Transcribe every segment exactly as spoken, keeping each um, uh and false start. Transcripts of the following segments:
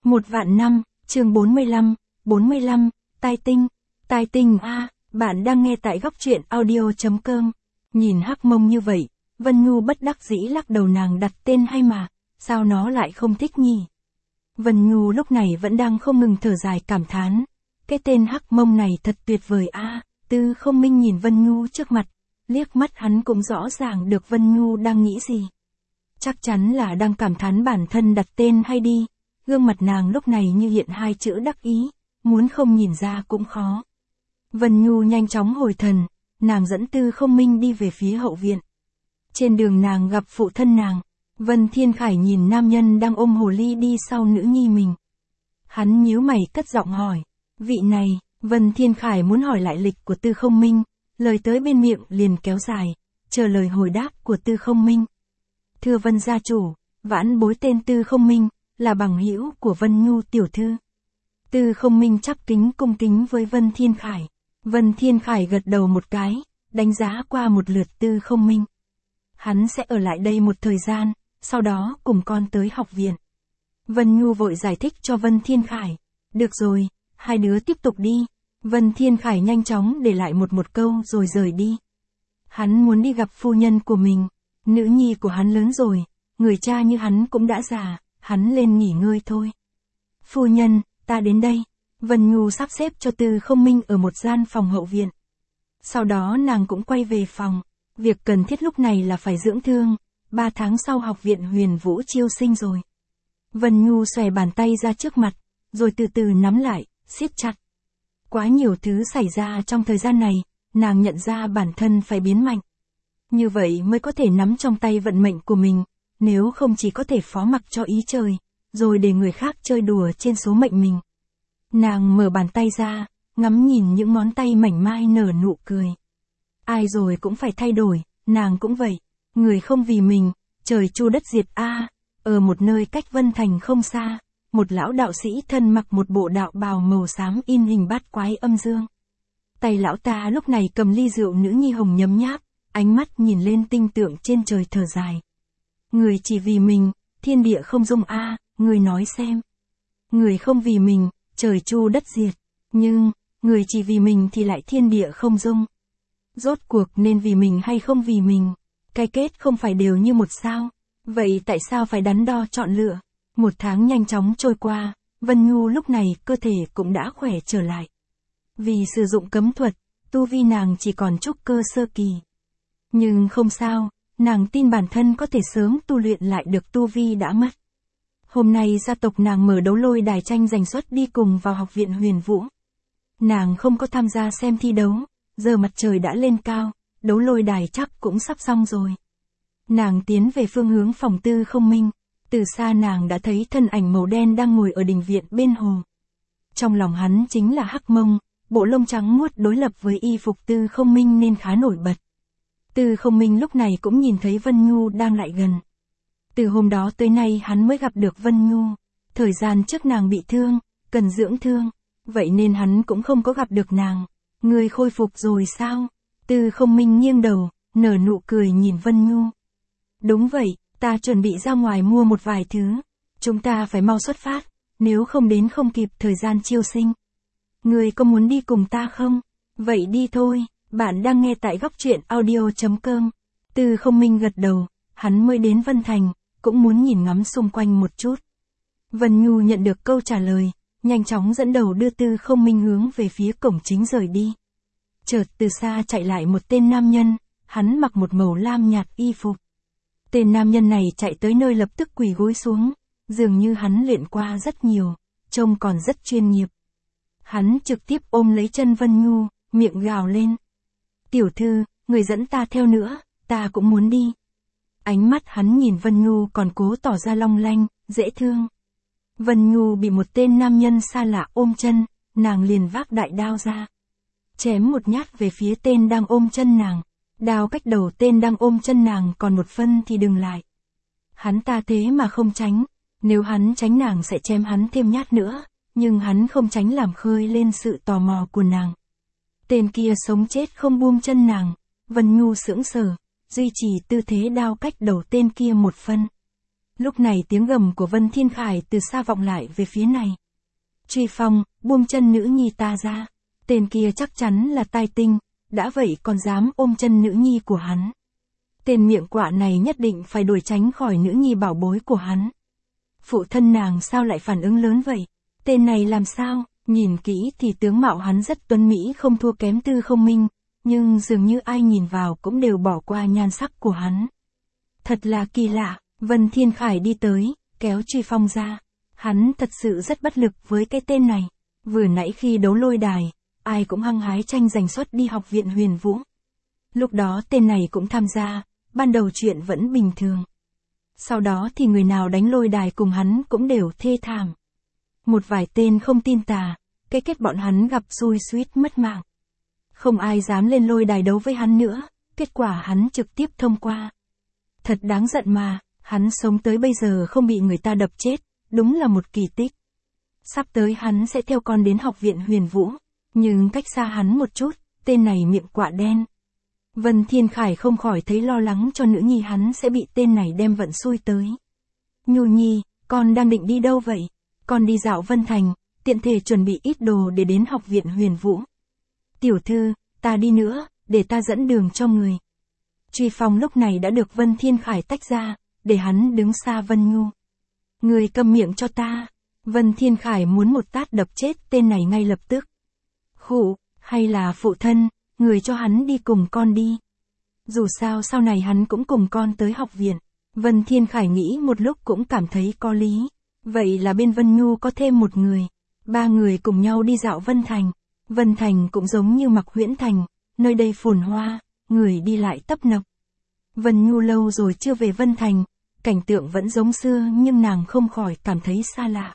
Một vạn năm, chương bốn mươi lăm, bốn mươi lăm, tai tinh, tai tinh a, bạn đang nghe tại góc truyện audio.com. Nhìn hắc mông như vậy, Vân Nhu bất đắc dĩ lắc đầu, nàng đặt tên hay mà, sao nó lại không thích nhỉ? Vân Nhu lúc này vẫn đang không ngừng thở dài cảm thán, cái tên hắc mông này thật tuyệt vời a. Tư Không Minh nhìn Vân Nhu trước mặt, liếc mắt hắn cũng rõ ràng được Vân Nhu đang nghĩ gì. Chắc chắn là đang cảm thán bản thân đặt tên hay đi. Gương mặt nàng lúc này như hiện hai chữ đắc ý, muốn không nhìn ra cũng khó. Vân Nhu nhanh chóng hồi thần, nàng dẫn Tư Không Minh đi về phía hậu viện. Trên đường nàng gặp phụ thân nàng, Vân Thiên Khải nhìn nam nhân đang ôm hồ ly đi sau nữ nhi mình. Hắn nhíu mày cất giọng hỏi, vị này, Vân Thiên Khải muốn hỏi lại lịch của Tư Không Minh, lời tới bên miệng liền kéo dài, chờ lời hồi đáp của Tư Không Minh. Thưa Vân gia chủ, vãn bối tên Tư Không Minh, là bằng hữu của Vân Nhu tiểu thư. Tư Không Minh chắp kính cung kính với Vân Thiên Khải. Vân Thiên Khải gật đầu một cái, đánh giá qua một lượt Tư Không Minh. Hắn sẽ ở lại đây một thời gian, sau đó cùng con tới học viện. Vân Nhu vội giải thích cho Vân Thiên Khải. Được rồi, hai đứa tiếp tục đi. Vân Thiên Khải nhanh chóng để lại một một câu rồi rời đi. Hắn muốn đi gặp phu nhân của mình. Nữ nhi của hắn lớn rồi, người cha như hắn cũng đã già, hắn lên nghỉ ngơi thôi. Phu nhân, ta đến đây. Vân Nhu sắp xếp cho Tư Không Minh ở một gian phòng hậu viện. Sau đó nàng cũng quay về phòng. Việc cần thiết lúc này là phải dưỡng thương. Ba tháng sau học viện Huyền Vũ chiêu sinh rồi. Vân Nhu xòe bàn tay ra trước mặt, rồi từ từ nắm lại, siết chặt. Quá nhiều thứ xảy ra trong thời gian này, nàng nhận ra bản thân phải biến mạnh. Như vậy mới có thể nắm trong tay vận mệnh của mình, nếu không chỉ có thể phó mặc cho ý trời, rồi để người khác chơi đùa trên số mệnh mình. Nàng mở bàn tay ra, ngắm nhìn những ngón tay mảnh mai nở nụ cười. Ai rồi cũng phải thay đổi, nàng cũng vậy. Người không vì mình, trời chu đất diệt a. Ở một nơi cách Vân Thành không xa, một lão đạo sĩ thân mặc một bộ đạo bào màu xám in hình bát quái âm dương. Tay lão ta lúc này cầm ly rượu nữ nhi hồng nhấm nháp, ánh mắt nhìn lên tinh tượng trên trời thở dài. Người chỉ vì mình, thiên địa không dung a, à, người nói xem. Người không vì mình, trời chu đất diệt, nhưng, người chỉ vì mình thì lại thiên địa không dung. Rốt cuộc nên vì mình hay không vì mình, cái kết không phải đều như một sao, vậy tại sao phải đắn đo chọn lựa? Một tháng nhanh chóng trôi qua, Vân Nhu lúc này cơ thể cũng đã khỏe trở lại. Vì sử dụng cấm thuật, tu vi nàng chỉ còn trúc cơ sơ kỳ. Nhưng không sao, nàng tin bản thân có thể sớm tu luyện lại được tu vi đã mất. Hôm nay gia tộc nàng mở đấu lôi đài tranh giành suất đi cùng vào học viện Huyền Vũ. Nàng không có tham gia xem thi đấu, giờ mặt trời đã lên cao, đấu lôi đài chắc cũng sắp xong rồi. Nàng tiến về phương hướng phòng Tư Không Minh, từ xa nàng đã thấy thân ảnh màu đen đang ngồi ở đình viện bên hồ. Trong lòng hắn chính là hắc mông, bộ lông trắng muốt đối lập với y phục Tư Không Minh nên khá nổi bật. Tư Không Minh lúc này cũng nhìn thấy Vân Nhu đang lại gần. Từ hôm đó tới nay hắn mới gặp được Vân Nhu, thời gian trước nàng bị thương, cần dưỡng thương, vậy nên hắn cũng không có gặp được nàng. Người khôi phục rồi sao? Tư Không Minh nghiêng đầu, nở nụ cười nhìn Vân Nhu. Đúng vậy, ta chuẩn bị ra ngoài mua một vài thứ. Chúng ta phải mau xuất phát, nếu không đến không kịp thời gian chiêu sinh. Người có muốn đi cùng ta không? Vậy đi thôi. Bạn đang nghe tại góc truyện audio.com. Tư Không Minh gật đầu, hắn mới đến Vân Thành, cũng muốn nhìn ngắm xung quanh một chút. Vân Nhu nhận được câu trả lời, nhanh chóng dẫn đầu đưa Tư Không Minh hướng về phía cổng chính rời đi. Chợt từ xa chạy lại một tên nam nhân, hắn mặc một màu lam nhạt y phục. Tên nam nhân này chạy tới nơi lập tức quỳ gối xuống, dường như hắn luyện qua rất nhiều, trông còn rất chuyên nghiệp. Hắn trực tiếp ôm lấy chân Vân Nhu, miệng gào lên. Tiểu thư, người dẫn ta theo nữa, ta cũng muốn đi. Ánh mắt hắn nhìn Vân Nhu còn cố tỏ ra long lanh, dễ thương. Vân Nhu bị một tên nam nhân xa lạ ôm chân, nàng liền vác đại đao ra. Chém một nhát về phía tên đang ôm chân nàng. Đao cách đầu tên đang ôm chân nàng còn một phân thì đừng lại. Hắn ta thế mà không tránh, nếu hắn tránh nàng sẽ chém hắn thêm nhát nữa, nhưng hắn không tránh làm khơi lên sự tò mò của nàng. Tên kia sống chết không buông chân nàng, Vân Nhu sững sờ, duy trì tư thế đao cách đầu tên kia một phân. Lúc này tiếng gầm của Vân Thiên Khải từ xa vọng lại về phía này. Truy Phong, buông chân nữ nhi ta ra. Tên kia chắc chắn là Tai Tinh, đã vậy còn dám ôm chân nữ nhi của hắn. Tên miệng quạ này nhất định phải đuổi tránh khỏi nữ nhi bảo bối của hắn. Phụ thân nàng sao lại phản ứng lớn vậy? Tên này làm sao? Nhìn kỹ thì tướng mạo hắn rất tuấn mỹ không thua kém Tư Không Minh, nhưng dường như ai nhìn vào cũng đều bỏ qua nhan sắc của hắn. Thật là kỳ lạ, Vân Thiên Khải đi tới, kéo Truy Phong ra. Hắn thật sự rất bất lực với cái tên này. Vừa nãy khi đấu lôi đài, ai cũng hăng hái tranh giành suất đi học viện Huyền Vũ. Lúc đó tên này cũng tham gia, ban đầu chuyện vẫn bình thường. Sau đó thì người nào đánh lôi đài cùng hắn cũng đều thê thảm. Một vài tên không tin tà, cái kết bọn hắn gặp xui suýt mất mạng. Không ai dám lên lôi đài đấu với hắn nữa, kết quả hắn trực tiếp thông qua. Thật đáng giận mà, hắn sống tới bây giờ không bị người ta đập chết, đúng là một kỳ tích. Sắp tới hắn sẽ theo con đến học viện Huyền Vũ, nhưng cách xa hắn một chút, tên này miệng quạ đen. Vân Thiên Khải không khỏi thấy lo lắng cho nữ nhi hắn sẽ bị tên này đem vận xui tới. Nhu nhi, con đang định đi đâu vậy? Con đi dạo Vân Thành, tiện thể chuẩn bị ít đồ để đến học viện Huyền Vũ. Tiểu thư, ta đi nữa, để ta dẫn đường cho người. Truy Phong lúc này đã được Vân Thiên Khải tách ra, để hắn đứng xa Vân Nhu. Người câm miệng cho ta. Vân Thiên Khải muốn một tát đập chết tên này ngay lập tức. Khụ, hay là phụ thân, người cho hắn đi cùng con đi. Dù sao sau này hắn cũng cùng con tới học viện. Vân Thiên Khải nghĩ một lúc cũng cảm thấy có lý. Vậy là bên Vân Nhu có thêm một người. Ba người cùng nhau đi dạo Vân Thành. Vân Thành cũng giống như Mặc Huyễn Thành, nơi đây phồn hoa, người đi lại tấp nập. Vân Nhu lâu rồi chưa về Vân Thành, cảnh tượng vẫn giống xưa nhưng nàng không khỏi cảm thấy xa lạ.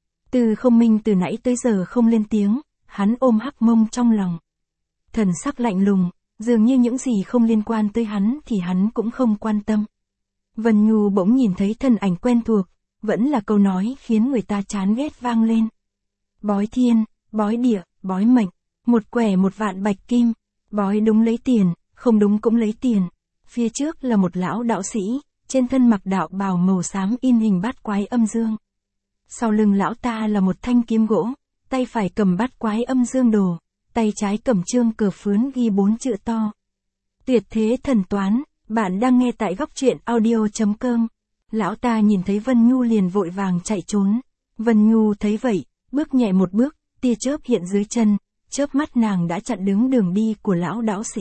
Tư Không Minh từ nãy tới giờ không lên tiếng, hắn ôm Hắc Mông trong lòng. Thần sắc lạnh lùng, dường như những gì không liên quan tới hắn thì hắn cũng không quan tâm. Vân Nhu bỗng nhìn thấy thân ảnh quen thuộc, vẫn là câu nói khiến người ta chán ghét vang lên. Bói thiên, bói địa, bói mệnh, một quẻ một vạn bạch kim, bói đúng lấy tiền, không đúng cũng lấy tiền. Phía trước là một lão đạo sĩ, trên thân mặc đạo bào màu xám in hình bát quái âm dương. Sau lưng lão ta là một thanh kiếm gỗ, tay phải cầm bát quái âm dương đồ, tay trái cầm chương cờ phướn ghi bốn chữ to. Tuyệt thế thần toán, bạn đang nghe tại góc truyện audio chấm com. Lão ta nhìn thấy Vân Nhu liền vội vàng chạy trốn. Vân Nhu thấy vậy, bước nhẹ một bước, tia chớp hiện dưới chân, chớp mắt nàng đã chặn đứng đường đi của lão đạo sĩ.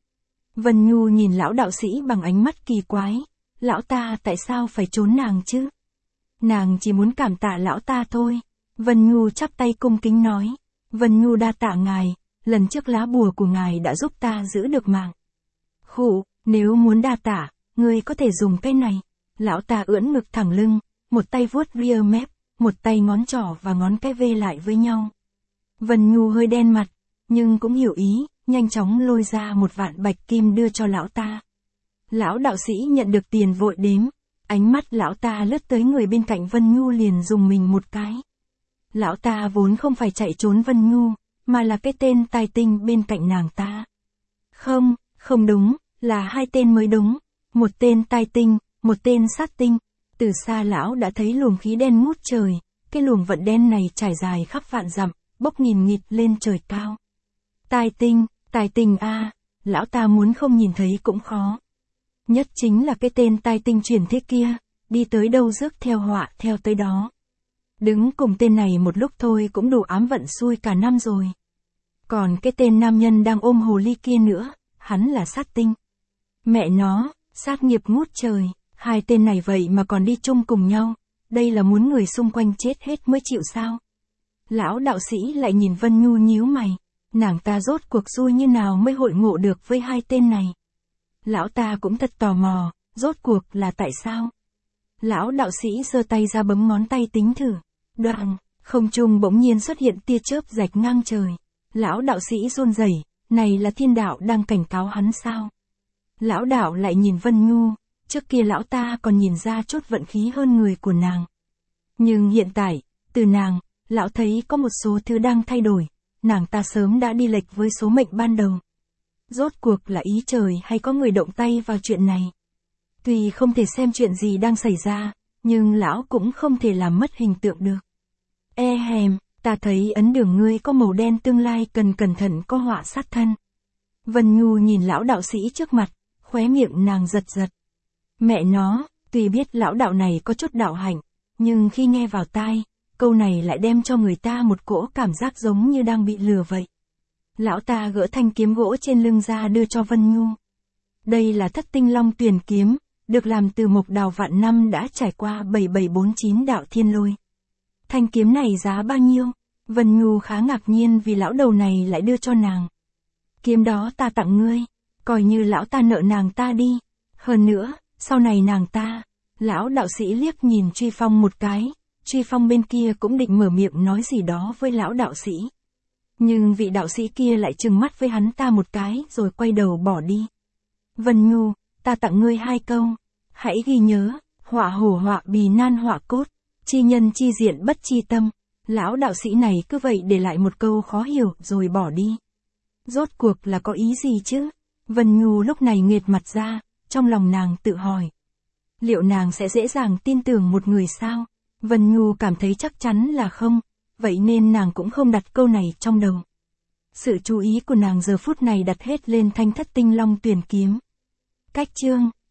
Vân Nhu nhìn lão đạo sĩ bằng ánh mắt kỳ quái, lão ta tại sao phải trốn nàng chứ? Nàng chỉ muốn cảm tạ lão ta thôi. Vân Nhu chắp tay cung kính nói, Vân Nhu đa tạ ngài, lần trước lá bùa của ngài đã giúp ta giữ được mạng. Khụ, nếu muốn đa tạ, ngươi có thể dùng cái này. Lão ta ưỡn ngực thẳng lưng, một tay vuốt rear mép, một tay ngón trỏ và ngón cái vê lại với nhau. Vân Nhu hơi đen mặt, nhưng cũng hiểu ý, nhanh chóng lôi ra một vạn bạch kim đưa cho lão ta. Lão đạo sĩ nhận được tiền vội đếm, ánh mắt lão ta lướt tới người bên cạnh Vân Nhu liền dùng mình một cái. Lão ta vốn không phải chạy trốn Vân Nhu, mà là cái tên Tai Tinh bên cạnh nàng ta. Không, không đúng, là hai tên mới đúng, một tên Tai Tinh, một tên Sát Tinh. Từ xa lão đã thấy luồng khí đen ngút trời, cái luồng vận đen này trải dài khắp vạn dặm, bốc nghìn nghịt lên trời cao. Tai Tinh, Tai Tinh a, lão ta muốn không nhìn thấy cũng khó. Nhất chính là cái tên Tai Tinh chuyển thế kia, đi tới đâu rước theo họa theo tới đó. Đứng cùng tên này một lúc thôi cũng đủ ám vận xui cả năm rồi. Còn cái tên nam nhân đang ôm hồ ly kia nữa, hắn là Sát Tinh. Mẹ nó, sát nghiệp ngút trời, hai tên này vậy mà còn đi chung cùng nhau, đây là muốn người xung quanh chết hết mới chịu sao? Lão đạo sĩ lại nhìn Vân Nhu nhíu mày, nàng ta rốt cuộc xui như nào mới hội ngộ được với hai tên này. Lão ta cũng thật tò mò, rốt cuộc là tại sao? Lão đạo sĩ giơ tay ra bấm ngón tay tính thử, đoạn, không trung bỗng nhiên xuất hiện tia chớp rạch ngang trời. Lão đạo sĩ run rẩy, này là thiên đạo đang cảnh cáo hắn sao? Lão đạo lại nhìn Vân Nhu, trước kia lão ta còn nhìn ra chút vận khí hơn người của nàng. Nhưng hiện tại, từ nàng, lão thấy có một số thứ đang thay đổi, nàng ta sớm đã đi lệch với số mệnh ban đầu. Rốt cuộc là ý trời hay có người động tay vào chuyện này? Tuy không thể xem chuyện gì đang xảy ra, nhưng lão cũng không thể làm mất hình tượng được. E hèm, ta thấy ấn đường ngươi có màu đen tương lai cần cẩn thận có họa sát thân. Vân Nhu nhìn lão đạo sĩ trước mặt, khóe miệng nàng giật giật. Mẹ nó, tuy biết lão đạo này có chút đạo hạnh, nhưng khi nghe vào tai, câu này lại đem cho người ta một cỗ cảm giác giống như đang bị lừa vậy. Lão ta gỡ thanh kiếm gỗ trên lưng ra đưa cho Vân Nhu. Đây là Thất Tinh Long Tuyền kiếm, được làm từ mộc đào vạn năm đã trải qua bảy bảy bốn chín đạo thiên lôi. Thanh kiếm này giá bao nhiêu? Vân Nhu khá ngạc nhiên vì lão đầu này lại đưa cho nàng. Kiếm đó ta tặng ngươi, coi như lão ta nợ nàng ta đi. Hơn nữa, sau này nàng ta, lão đạo sĩ liếc nhìn Truy Phong một cái, Truy Phong bên kia cũng định mở miệng nói gì đó với lão đạo sĩ. Nhưng vị đạo sĩ kia lại trừng mắt với hắn ta một cái rồi quay đầu bỏ đi. Vân Nhu, ta tặng ngươi hai câu, hãy ghi nhớ, họa hổ họa bì nan họa cốt, chi nhân chi diện bất chi tâm. Lão đạo sĩ này cứ vậy để lại một câu khó hiểu rồi bỏ đi. Rốt cuộc là có ý gì chứ? Vân Nhu lúc này nghệt mặt ra, trong lòng nàng tự hỏi. Liệu nàng sẽ dễ dàng tin tưởng một người sao? Vân Nhu cảm thấy chắc chắn là không, vậy nên nàng cũng không đặt câu này trong đầu. Sự chú ý của nàng giờ phút này đặt hết lên thanh Thất Tinh Long Tuyền kiếm. Cách chương